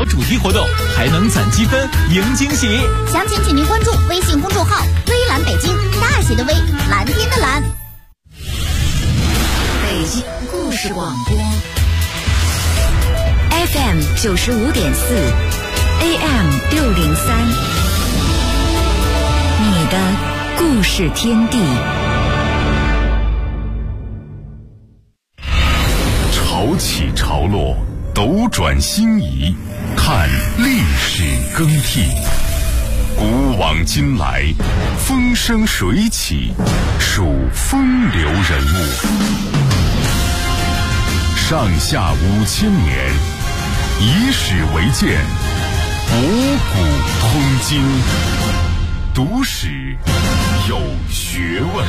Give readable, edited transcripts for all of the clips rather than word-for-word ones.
主题活动，还能攒积分赢惊喜。 详情请您关注微信公众号微蓝北京，大写的微，蓝天的蓝。 北京故事广播 FM 95.4 AM 603，你的故事天地。 潮起潮落，斗转星移，看历史更替。古往今来，风生水起，数风流人物。上下5000年，以史为鉴，博古通今。读史有学问。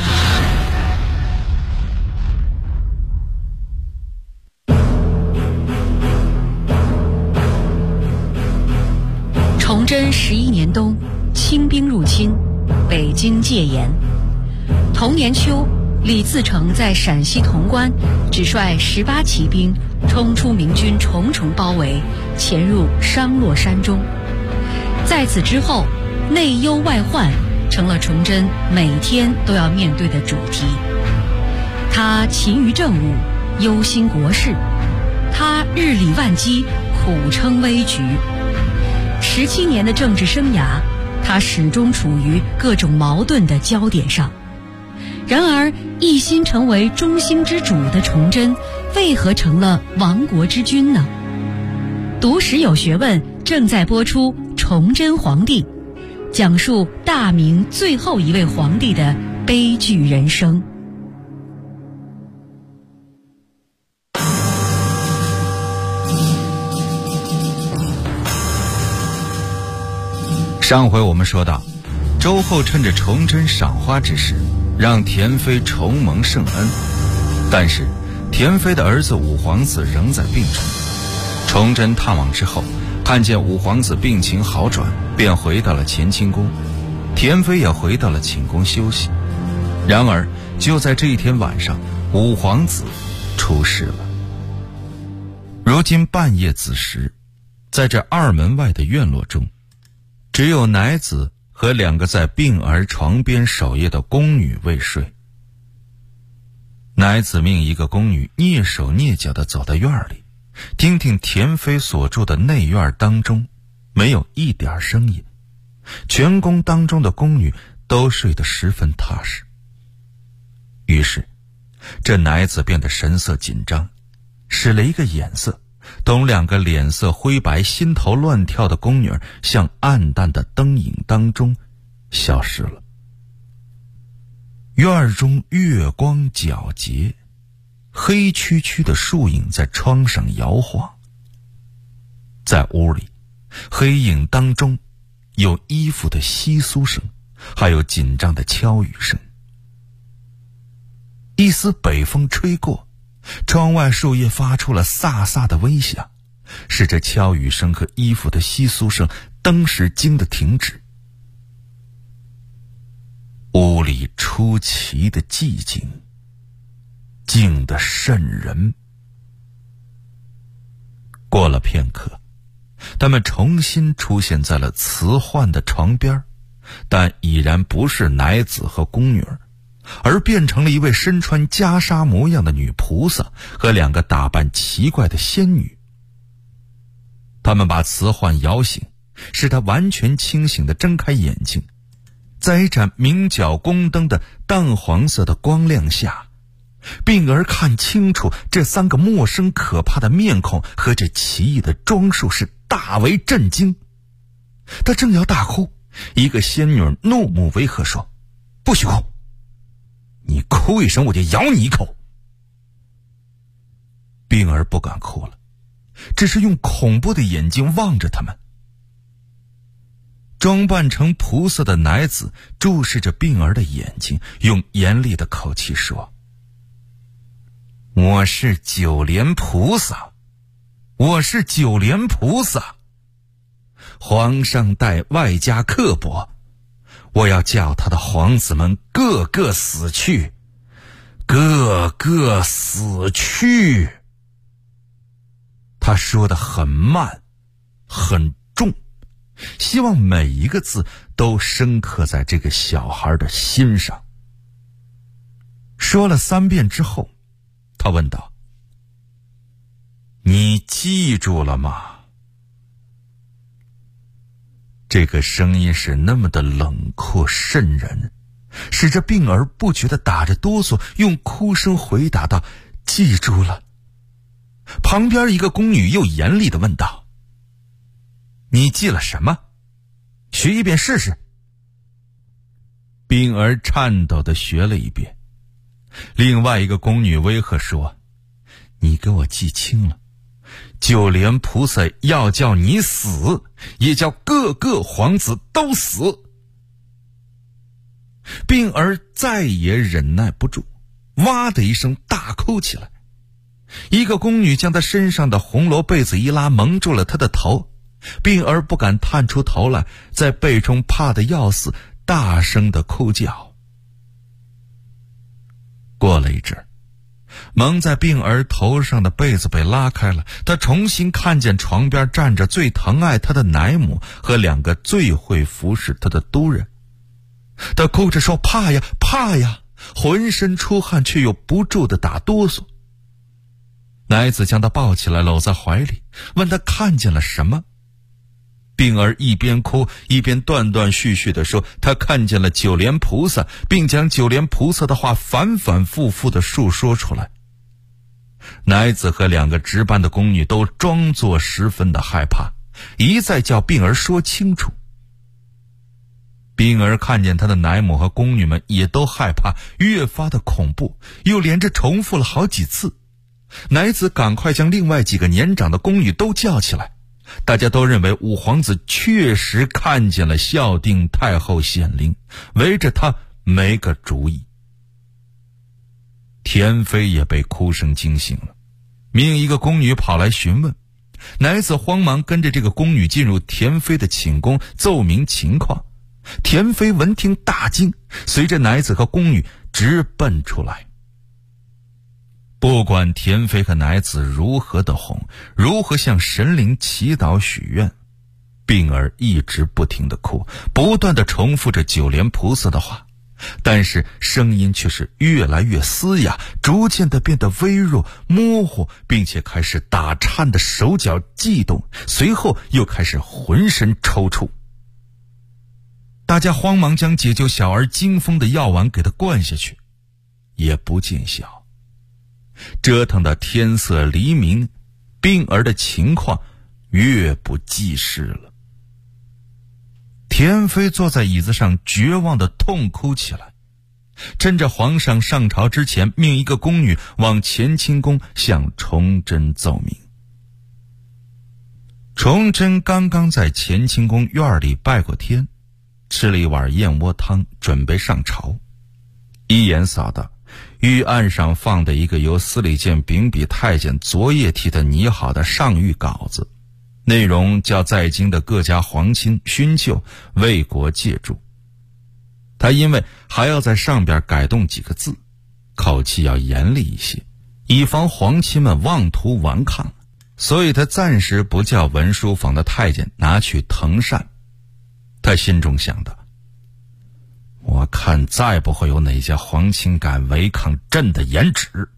崇祯11年冬，清兵入侵，北京戒严。同年秋，李自成在陕西潼关只率18骑兵冲出明军重重包围，潜入商洛山中。在此之后，内忧外患成了崇祯每天都要面对的主题。他勤于政务，忧心国事；他日理万机，苦撑危局。17年的政治生涯，他始终处于各种矛盾的焦点上。然而，一心成为中兴之主的崇祯，为何成了亡国之君呢？读史有学问正在播出《崇祯皇帝》，讲述大明最后一位皇帝的悲剧人生。 上回我们说到，周后趁着崇祯赏花之时，让田妃重蒙圣恩。但是田妃的儿子武皇子仍在病中。崇祯探望之后，看见武皇子病情好转，便回到了乾清宫。田妃也回到了寝宫休息。然而就在这一天晚上，武皇子出事了。如今半夜子时，在这二门外的院落中，只有乃子和2个在病儿床边守夜的宫女未睡。乃子命一个宫女蹑手蹑脚地走到院里，听听田妃所住的内院当中没有一点声音，全宫当中的宫女都睡得十分踏实。于是这乃子变得神色紧张，使了一个眼色，等2个脸色灰白心头乱跳的宫女向暗淡的灯影当中消失了。院中月光皎洁，黑黢黢的树影在窗上摇晃。在屋里，黑影当中有衣服的窸窣声，还有紧张的敲语声。一丝北风吹过，窗外树叶发出了飒飒的微响，使这敲语声和衣服的窸窣声登时惊得停止。屋里出奇的寂静，静得瘆人。过了片刻，他们重新出现在了辞换的床边，但已然不是乃子和宫女儿，而变成了一位身穿袈裟模样的女菩萨和2个打扮奇怪的仙女。他们把辞换摇醒，使他完全清醒地睁开眼睛，在一盏明角宫灯的淡黄色的光亮下，并而看清楚这3个陌生可怕的面孔和这奇异的装束，是大为震惊。他正要大哭，一个仙女怒目威吓说：“不许哭！你哭一声，我就咬你一口。”病儿不敢哭了，只是用恐怖的眼睛望着他们。装扮成菩萨的乃子注视着病儿的眼睛，用严厉的口气说：“我是九莲菩萨，我是九莲菩萨。皇上待外加刻薄，我要叫他的皇子们个个死去，个个死去。”他说得很慢， 很重，希望每一个字都深刻在这个小孩的心上。说了3遍之后，他问道：你记住了吗？这个声音是那么的冷酷瘆人，使这病儿不觉地打着哆嗦，用哭声回答道：记住了。旁边一个宫女又严厉地问道：你记了什么？学一遍试试。病儿颤抖地学了一遍。另外一个宫女威吓说：你给我记清了，就连菩萨要叫你死，也叫各个皇子都死。病儿再也忍耐不住，哇的一声大哭起来。一个宫女将他身上的红罗被子一拉，蒙住了他的头。病儿不敢探出头来，在被中怕得要死，大声地哭叫。过了一阵，蒙在病儿头上的被子被拉开了，他重新看见床边站着最疼爱他的奶母和2个最会服侍他的督人。他哭着说：怕呀，怕呀，浑身出汗，却又不住地打哆嗦。奶子将他抱起来，搂在怀里，问他看见了什么。病儿一边哭一边断断续续地说：他看见了九莲菩萨，并将九莲菩萨的话反反复复地述说出来。奶子和2个值班的宫女都装作十分的害怕，一再叫病儿说清楚。病儿看见他的奶母和宫女们也都害怕，越发的恐怖，又连着重复了好几次。奶子赶快将另外几个年长的宫女都叫起来，大家都认为五皇子确实看见了孝定太后显灵，围着他没个主意。田妃也被哭声惊醒了，命一个宫女跑来询问。奶子慌忙跟着这个宫女进入田妃的寝宫，奏明情况。田妃闻听大惊，随着奶子和宫女直奔出来。不管田妃和奶子如何的哄，如何向神灵祈祷许愿，病儿一直不停地哭，不断地重复着九莲菩萨的话，但是声音却是越来越嘶哑，逐渐地变得微弱模糊，并且开始打颤的手脚悸动，随后又开始浑身抽搐。大家慌忙将解救小儿惊风的药丸给他灌下去，也不见效。折腾到天色黎明，病儿的情况越不济事了。田妃坐在椅子上绝望地痛哭起来，趁着皇上上朝之前，命一个宫女往乾清宫向崇祯奏明。崇祯刚刚在乾清宫院里拜过天，吃了一碗燕窝汤，准备上朝。一眼扫到御案上放的一个由司礼监秉笔太监昨夜替他拟好的上谕稿子，内容叫在京的各家皇亲勋旧为国借助。他因为还要在上边改动几个字，口气要严厉一些，以防皇亲们妄图顽抗，所以他暂时不叫文书坊的太监拿去誊善。他心中想到，我看再不会有哪家皇亲敢违抗朕的严旨。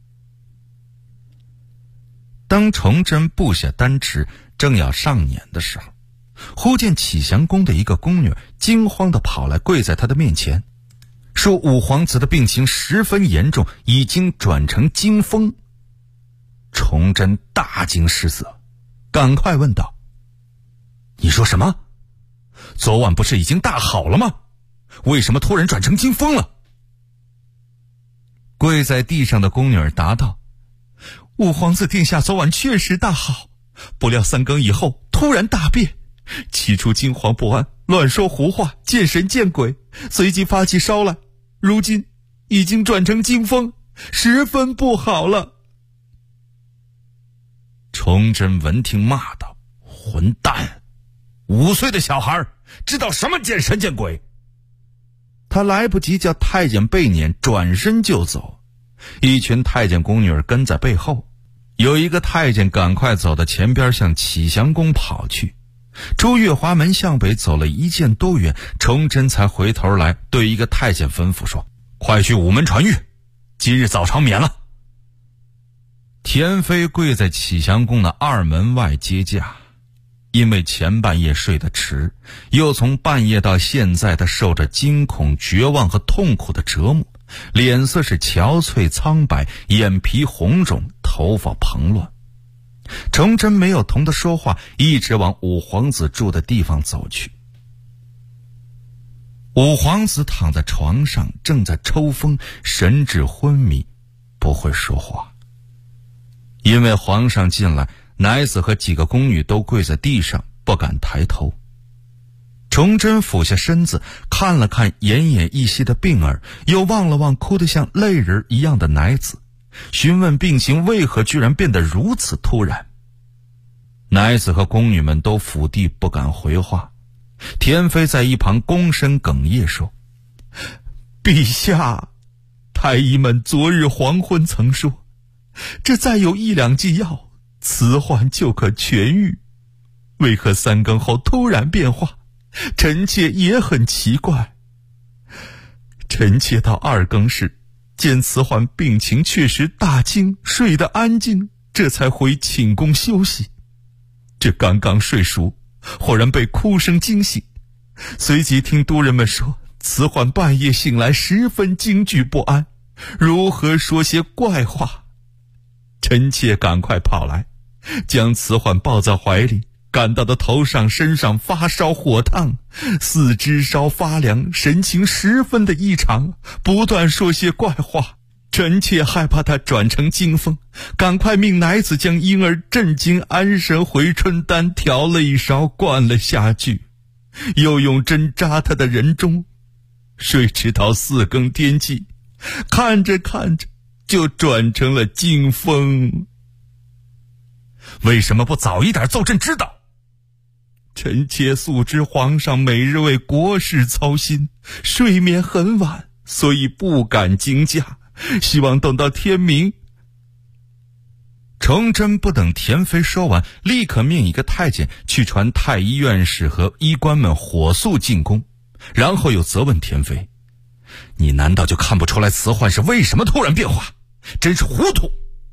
当崇祯部下丹池正要上辇的时候，忽见启祥宫的一个宫女惊慌地跑来，跪在他的面前，说五皇子的病情十分严重，已经转成惊风。崇祯大惊失色，赶快问道：你说什么？昨晚不是已经大好了吗？为什么突然转成惊风了？跪在地上的宫女答道：五皇子殿下昨晚确实大好，不料3更以后突然大变，起初惊惶不安，乱说胡话，见神见鬼，随即发起烧来，如今已经转成惊风，十分不好了。崇祯闻听骂道：混蛋，5岁的小孩知道什么见神见鬼？他来不及叫太监被撵，转身就走。一群太监宫女跟在背后， 有一个太监赶快走到前边向启祥宫跑去。出月华门向北走了1箭多远，崇祯才回头来对一个太监吩咐说：快去午门传谕，今日早朝免了。田妃跪在启祥宫的2门外接驾，因为前半夜睡得迟，又从半夜到现在的受着惊恐、绝望和痛苦的折磨，脸色是憔悴苍白，眼皮红肿，头发蓬乱。崇祯没有同他说话，一直往五皇子住的地方走去。五皇子躺在床上，正在抽风，神志昏迷，不会说话。因为皇上进来，奶子和几个宫女都跪在地上，不敢抬头。崇祯俯下身子，看了看奄奄一息的病儿，又望了望哭得像泪人一样的奶子，询问病情为何居然变得如此突然。奶子和宫女们都伏地不敢回话。田妃在一旁躬身哽咽说：陛下，太医们昨日黄昏曾说，这再有1两剂药，此患就可痊愈，为何3更后突然变化？臣妾也很奇怪。臣妾到2更时，见此患病情确实大惊，睡得安静，这才回寝宫休息。这刚刚睡熟，忽然被哭声惊醒，随即听督人们说，此患半夜醒来十分惊惧不安，如何说些怪话。臣妾赶快跑来，将此患抱在怀里，感到的头上身上发烧火烫，四肢烧发凉，神情十分的异常，不断说些怪话。臣妾害怕他转成惊风，赶快命奶子将婴儿镇惊安神回春丹调了一勺灌了下去，又用针扎他的人中，谁知道4更天气，看着看着就转成了惊风。为什么不早一点奏朕知道？臣妾素知皇上每日为国事操心，睡眠很晚，所以不敢惊驾，希望等到天明。崇祯不等田妃说完，立刻命一个太监去传太医院士和医官们火速进宫，然后又责问田妃：你难道就看不出来此患是为什么突然变化？真是糊涂！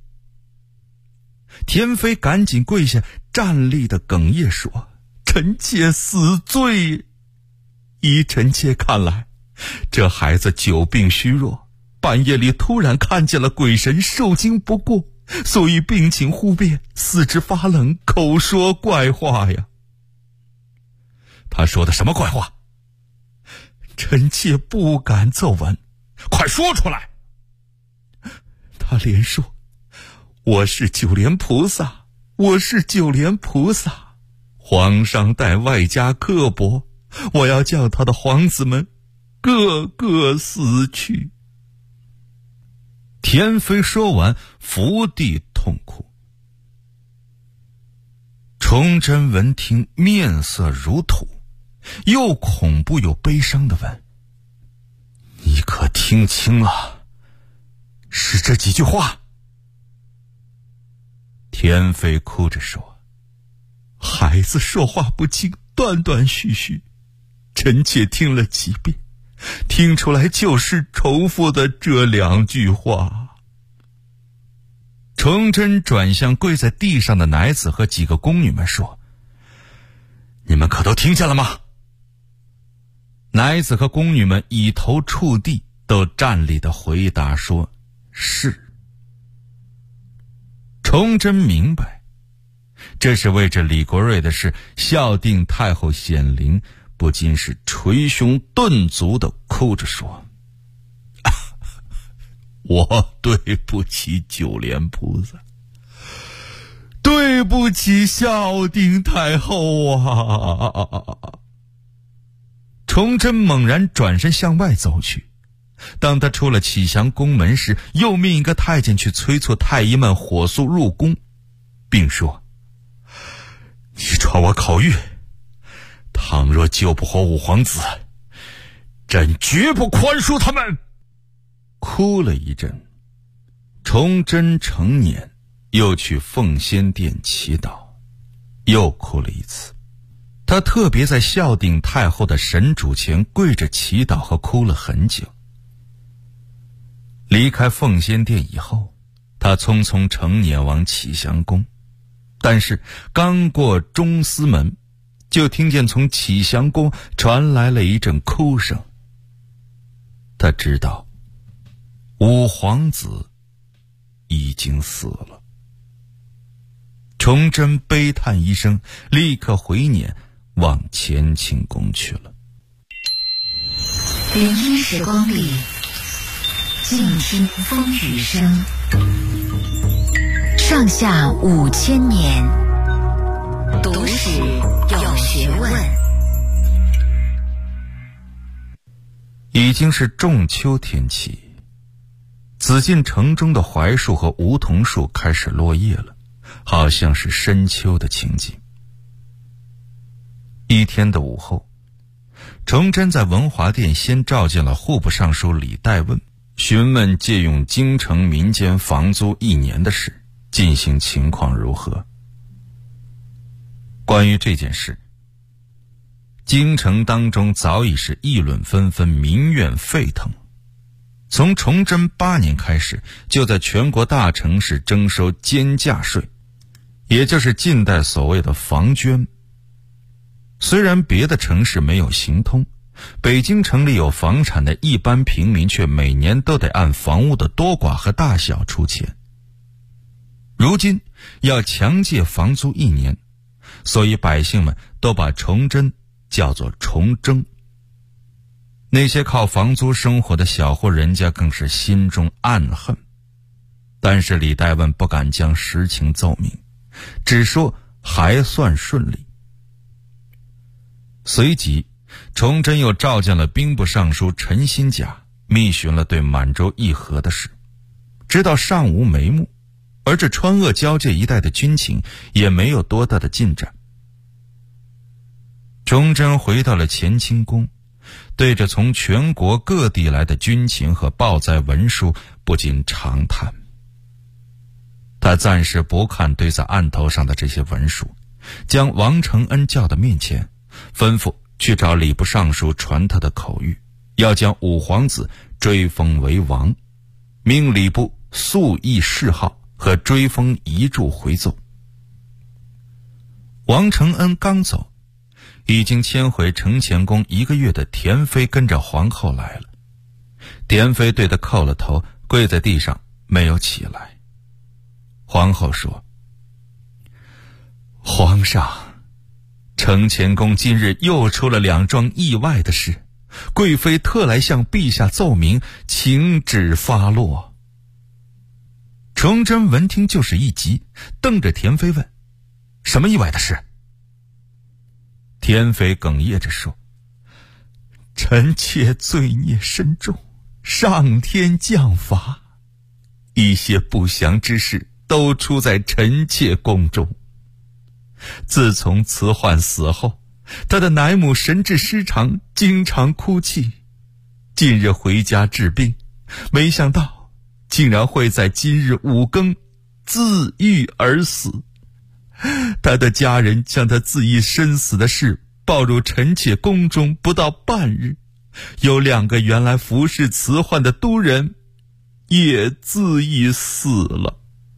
田妃赶紧跪下，站立的哽咽说：臣妾死罪。依臣妾看来，这孩子久病虚弱，半夜里突然看见了鬼神，受惊不过，所以病情忽变，四肢发冷，口说怪话呀。他说的什么怪话？臣妾不敢奏闻。快说出来！他连说：我是九莲菩萨，我是九莲菩萨，皇上待外加刻薄，我要叫他的皇子们个个死去。田妃说完，伏地痛哭。崇祯闻听，面色如土，又恐怖又悲伤地问：你可听清了？是这几句话？田妃哭着说：孩子说话不清，断断续续，臣妾听了几遍，听出来就是重复的这2句话。崇祯转向跪在地上的奶子和几个宫女们说：你们可都听见了吗？奶子和宫女们以头触地，都站立地回答说：是。崇祯明白，这是为这李国瑞的事孝定太后显灵，不禁是捶胸顿足地哭着说：我对不起九莲菩萨，对不起孝定太后啊！崇祯猛然转身向外走去，当他出了启祥宫门时，又命一个太监去催促太医们火速入宫，并说：你传我口谕，倘若救不活五皇子，朕绝不宽恕他们。哭了一阵，崇祯成年， 又去奉先殿祈祷，又哭了一次。他特别在孝定太后的神主前跪着祈祷和哭了很久。离开奉先殿以后，他匆匆乘辇往启祥宫，但是刚过中司门，就听见从启祥宫传来了一阵哭声。他知道五皇子已经死了。崇祯悲叹一声，立刻回辇往乾清宫去了。 林荫时光里，静听风雨声，上下5000年，读史有学问。 已经是仲秋天气，紫禁城中的槐树和梧桐树开始落叶了，好像是深秋的情景。一天的午后，崇祯在文华殿先召见了户部尚书李代问，询问借用京城民间房租1年的事，进行情况如何。关于这件事，京城当中早已是议论纷纷，民怨沸腾。从崇祯8年开始，就在全国大城市征收监价税，也就是近代所谓的房捐。虽然别的城市没有行通，北京城里有房产的一般平民却每年都得按房屋的多寡和大小出钱。如今要强借房租1年，所以百姓们都把崇祯叫做崇征。那些靠房租生活的小户人家更是心中暗恨，但是李代问不敢将实情奏明，只说还算顺利。随即崇祯又召见了兵部尚书陈新甲，密询了对满洲议和的事，直到尚无眉目，而这川鄂交界一带的军情也没有多大的进展。崇祯回到了乾清宫，对着从全国各地来的军情和报灾文书不禁长叹。他暂时不看堆在案头上的这些文书，将王承恩叫到面前，吩咐去找礼部尚书传他的口谕，要将五皇子追封为王，命礼部速议谥号和追封遗嘱回奏。王承恩刚走，已经迁回承乾宫1个月的田妃跟着皇后来了。田妃对他叩了头，跪在地上没有起来。皇后说：皇上，承乾宫今日又出了2桩意外的事，贵妃特来向陛下奏明，请旨发落。崇祯闻听就是一急，瞪着田妃问：什么意外的事？田妃哽咽着说：臣妾罪孽深重，上天降罚，一些不祥之事都出在臣妾宫中。自从慈宦死后，他的奶母神志失常，经常哭泣。近日回家治病，没想到竟然会在今日5更自缢而死。他的家人将他自缢身死的事报入臣妾宫中，不到半日，有2个原来服侍慈宦的督人也自缢死了。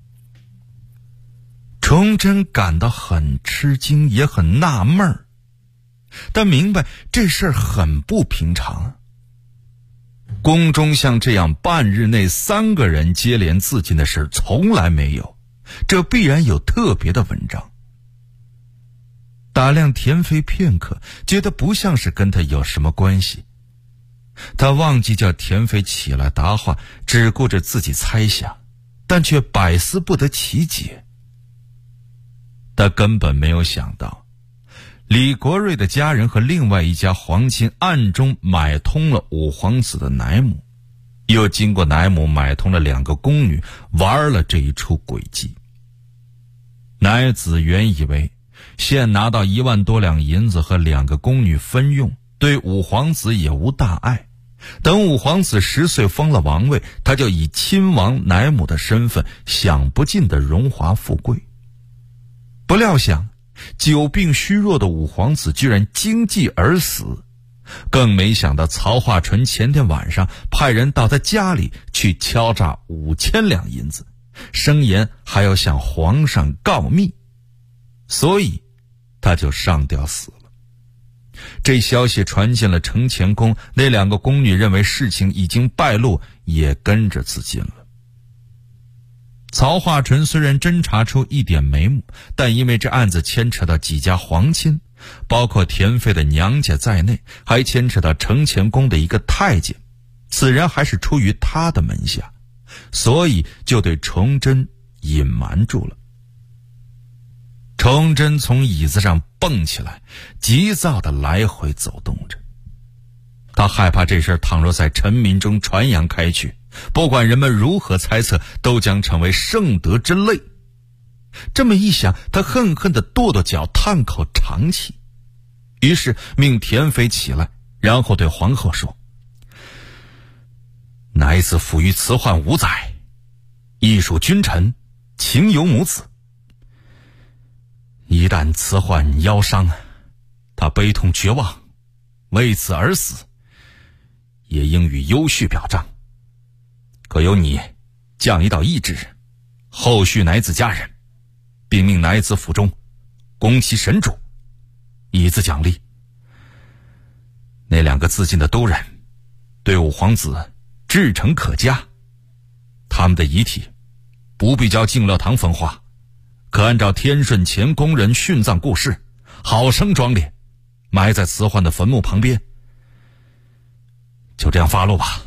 崇祯感到很吃惊，也很纳闷儿，但明白这事儿很不平常。宫中像这样半日内3个人接连自尽的事从来没有，这必然有特别的文章。打量田妃片刻，觉得不像是跟他有什么关系。他忘记叫田妃起来答话，只顾着自己猜想，但却百思不得其解。他根本没有想到，李国瑞的家人和另外一家皇亲暗中买通了五皇子的奶母，又经过奶母买通了2个宫女，玩了这一出诡计。奶子原以为现拿到1万多两银子和2个宫女分用，对五皇子也无大碍， 等武皇子10岁封了王位，他就以亲王乃母的身份享不尽的荣华富贵。不料想久病虚弱的武皇子居然惊悸而死，更没想到曹化纯前天晚上派人到他家里去敲诈5000两银子，声言还要向皇上告密，所以他就上吊死了。这消息传进了承乾宫，那2个宫女认为事情已经败露，也跟着自尽了。曹化纯虽然侦查出一点眉目，但因为这案子牵扯到几家皇亲，包括田妃的娘家在内，还牵扯到承乾宫的一个太监，此人还是出于他的门下，所以就对崇祯隐瞒住了。崇祯从椅子上蹦起来，急躁地来回走动着。他害怕这事倘若在臣民中传扬开去，不管人们如何猜测，都将成为圣德之累。这么一想，他恨恨地跺跺脚，叹口长气，于是命田妃起来，然后对皇后说：乃子抚育慈宦5载，亦属君臣，情有母子。一旦慈宦腰伤，他悲痛绝望，为此而死，也应与优婿表彰。可由你降一道懿旨，后续乃子家人，并命乃子府中供其神主，以资奖励。那2个自尽的都人对武皇子至诚可嘉，他们的遗体不必交敬乐堂焚化，可按照天顺前宫人殉葬故事，好生庄烈，埋在慈宦的坟墓旁边。就这样发落吧。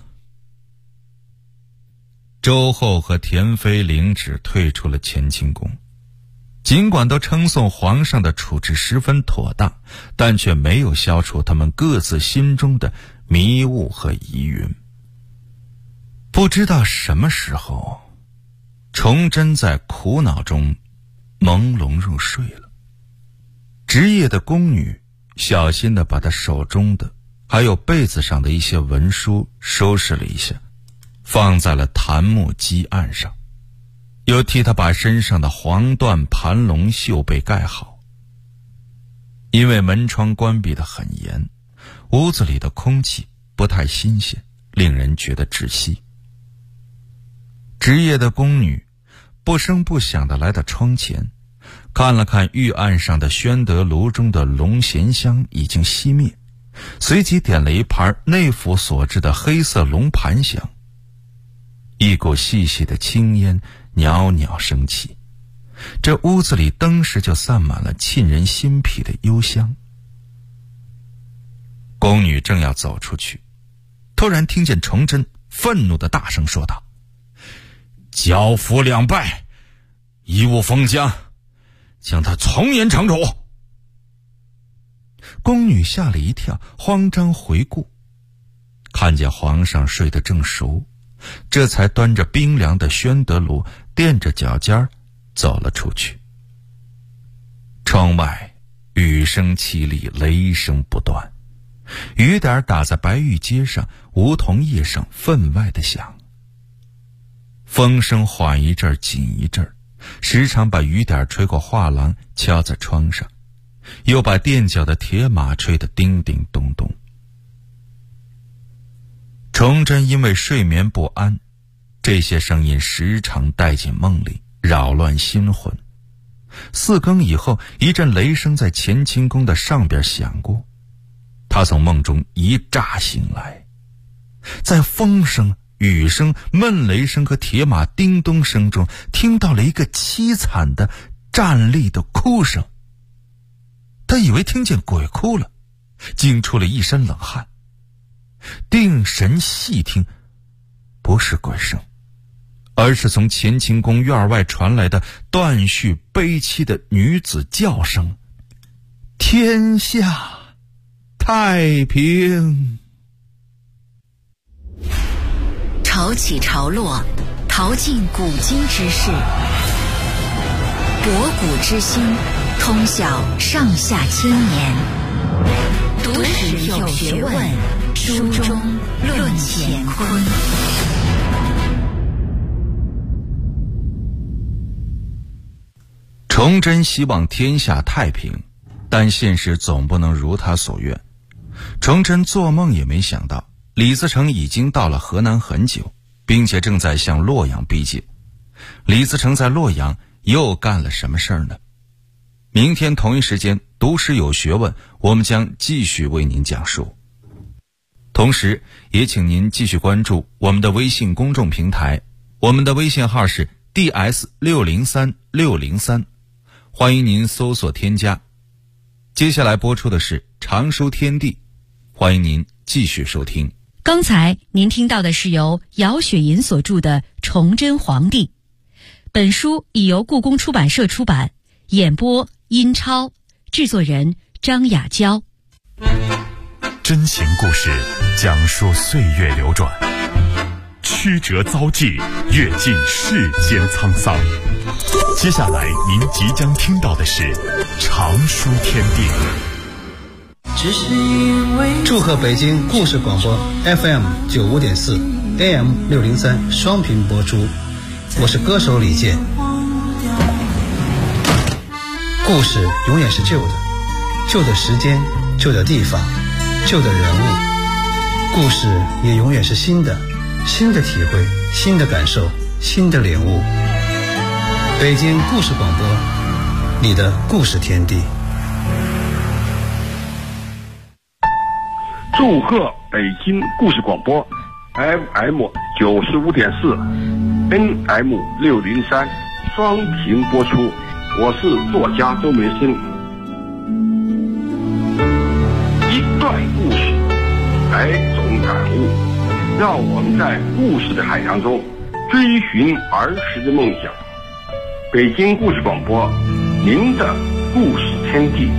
周后和田妃领旨退出了乾清宫，尽管都称颂皇上的处置十分妥当，但却没有消除他们各自心中的迷雾和疑云。不知道什么时候，崇祯在苦恼中朦胧入睡了。值夜的宫女小心地把他手中的还有被子上的一些文书收拾了一下，放在了檀木几案上，又替他把身上的黄缎盘龙袖被盖好。因为门窗关闭得很严，屋子里的空气不太新鲜，令人觉得窒息。值夜的宫女不声不响地来到窗前，看了看御案上的宣德炉中的龙涎香已经熄灭，随即点了一盘内府所制的黑色龙盘香，一股细细的青烟袅袅升起，这屋子里登时就散满了沁人心脾的幽香。宫女正要走出去，突然听见崇祯愤怒的大声说道：交府2败，贻误封疆，将他从严惩处。宫女吓了一跳，慌张回顾，看见皇上睡得正熟，这才端着冰凉的宣德炉，垫着脚尖走了出去。窗外雨声凄厉，雷声不断，雨点打在白玉阶上，梧桐叶上分外的响。风声缓一阵紧一阵，时常把雨点吹过画廊，敲在窗上，又把垫脚的铁马吹得叮叮咚咚。崇祯因为睡眠不安，这些声音时常带进梦里，扰乱心魂。4更以后，一阵雷声在乾清宫的上边响过，他从梦中一乍醒来，在风声、雨声、闷雷声和铁马叮咚声中，听到了一个凄惨的战栗的哭声。他以为听见鬼哭了，惊出了一身冷汗，定神细听，不是鬼声，而是从乾清宫院外传来的断续悲凄的女子叫声：天下太平。 潮起潮落，淘尽古今之事，博古知新，通晓上下千年，读史有学问， 书中论乾坤。 崇祯希望天下太平，但现实总不能如他所愿。崇祯做梦也没想到，李自成已经到了河南很久，并且正在向洛阳逼近。李自成在洛阳又干了什么事儿呢？明天同一时间，读史有学问，我们将继续为您讲述。同时也请您继续关注我们的微信公众平台，我们的微信号是 DS603603，欢迎您搜索添加。接下来播出的是常书天地，欢迎您继续收听。 刚才您听到的是由姚雪银所著的《崇祯皇帝》，本书已由故宫出版社出版，演播殷超，制作人张雅娇。 真情故事讲述岁月流转，曲折遭际，阅尽世间沧桑。接下来您即将听到的是常书天地。 祝贺北京故事广播 FM95.4 AM603 双频播出，我是歌手李健。故事永远是旧的，旧的时间，旧的地方，旧的人物。故事也永远是新的，新的体会，新的感受，新的领悟。北京故事广播，你的故事天地。 祝贺北京故事广播 FM95.4 NM603 双频播出，我是作家周梅生。一段故事，百种感悟，让我们在故事的海洋中追寻儿时的梦想。北京故事广播，您的故事天地。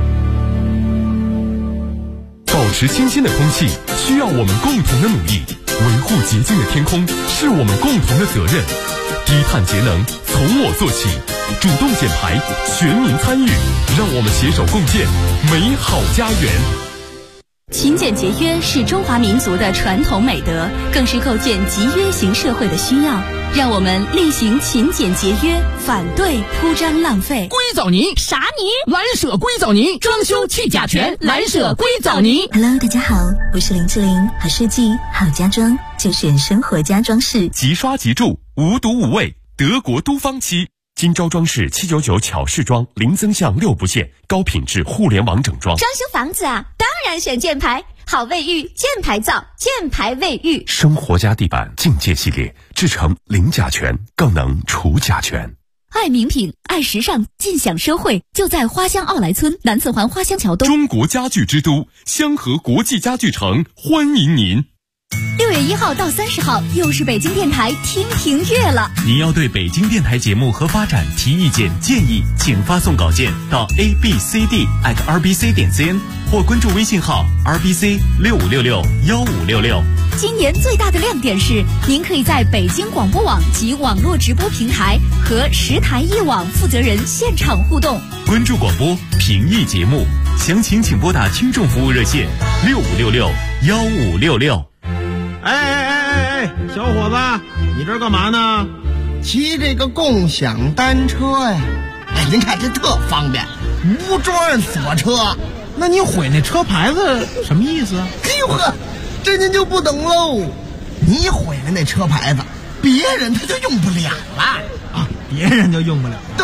保持新鲜的空气需要我们共同的努力，维护洁净的天空是我们共同的责任。低碳节能从我做起，主动减排，全民参与，让我们携手共建美好家园。 勤俭节约是中华民族的传统美德，更是构建集约型社会的需要。让我们厉行勤俭节约，反对铺张浪费。 硅藻泥啥泥？ 蓝舍硅藻泥，装修去甲醛，蓝舍硅藻泥。 Hello， 大家好，我是林志玲，好设计好家装就选生活家装饰， 即刷即住，无毒无味，德国都芳漆。金招装饰799巧饰装，零增项6不限，高品质互联网整装。 装修房子啊，当然选箭牌，好卫浴，箭牌造，箭牌卫浴。 生活家地板境界系列，制成零甲醛，更能除甲醛。 爱名品，爱时尚，尽享奢惠，就在花乡奥莱村南侧环花乡桥东。 中国家具之都，香河国际家具城欢迎您。 6月1号到30号，又是北京电台听评月了。 您要对北京电台节目和发展提意见建议，请发送稿件到 abcd@rbc.cn 或关注微信号 rbc65661566。 今年最大的亮点是，您可以在北京广播网及网络直播平台和10台一网负责人现场互动。 关注广播，评议节目，详情请拨打听众服务热线65661566。 哎，小伙子，你这干嘛呢？ 骑这个共享单车呀。哎，您看这特方便，无桩锁车。 那你毁那车牌子什么意思啊？ 哎呦呵，这您就不懂喽。你毁了那车牌子，别人他就用不了了啊，别人就用不了了。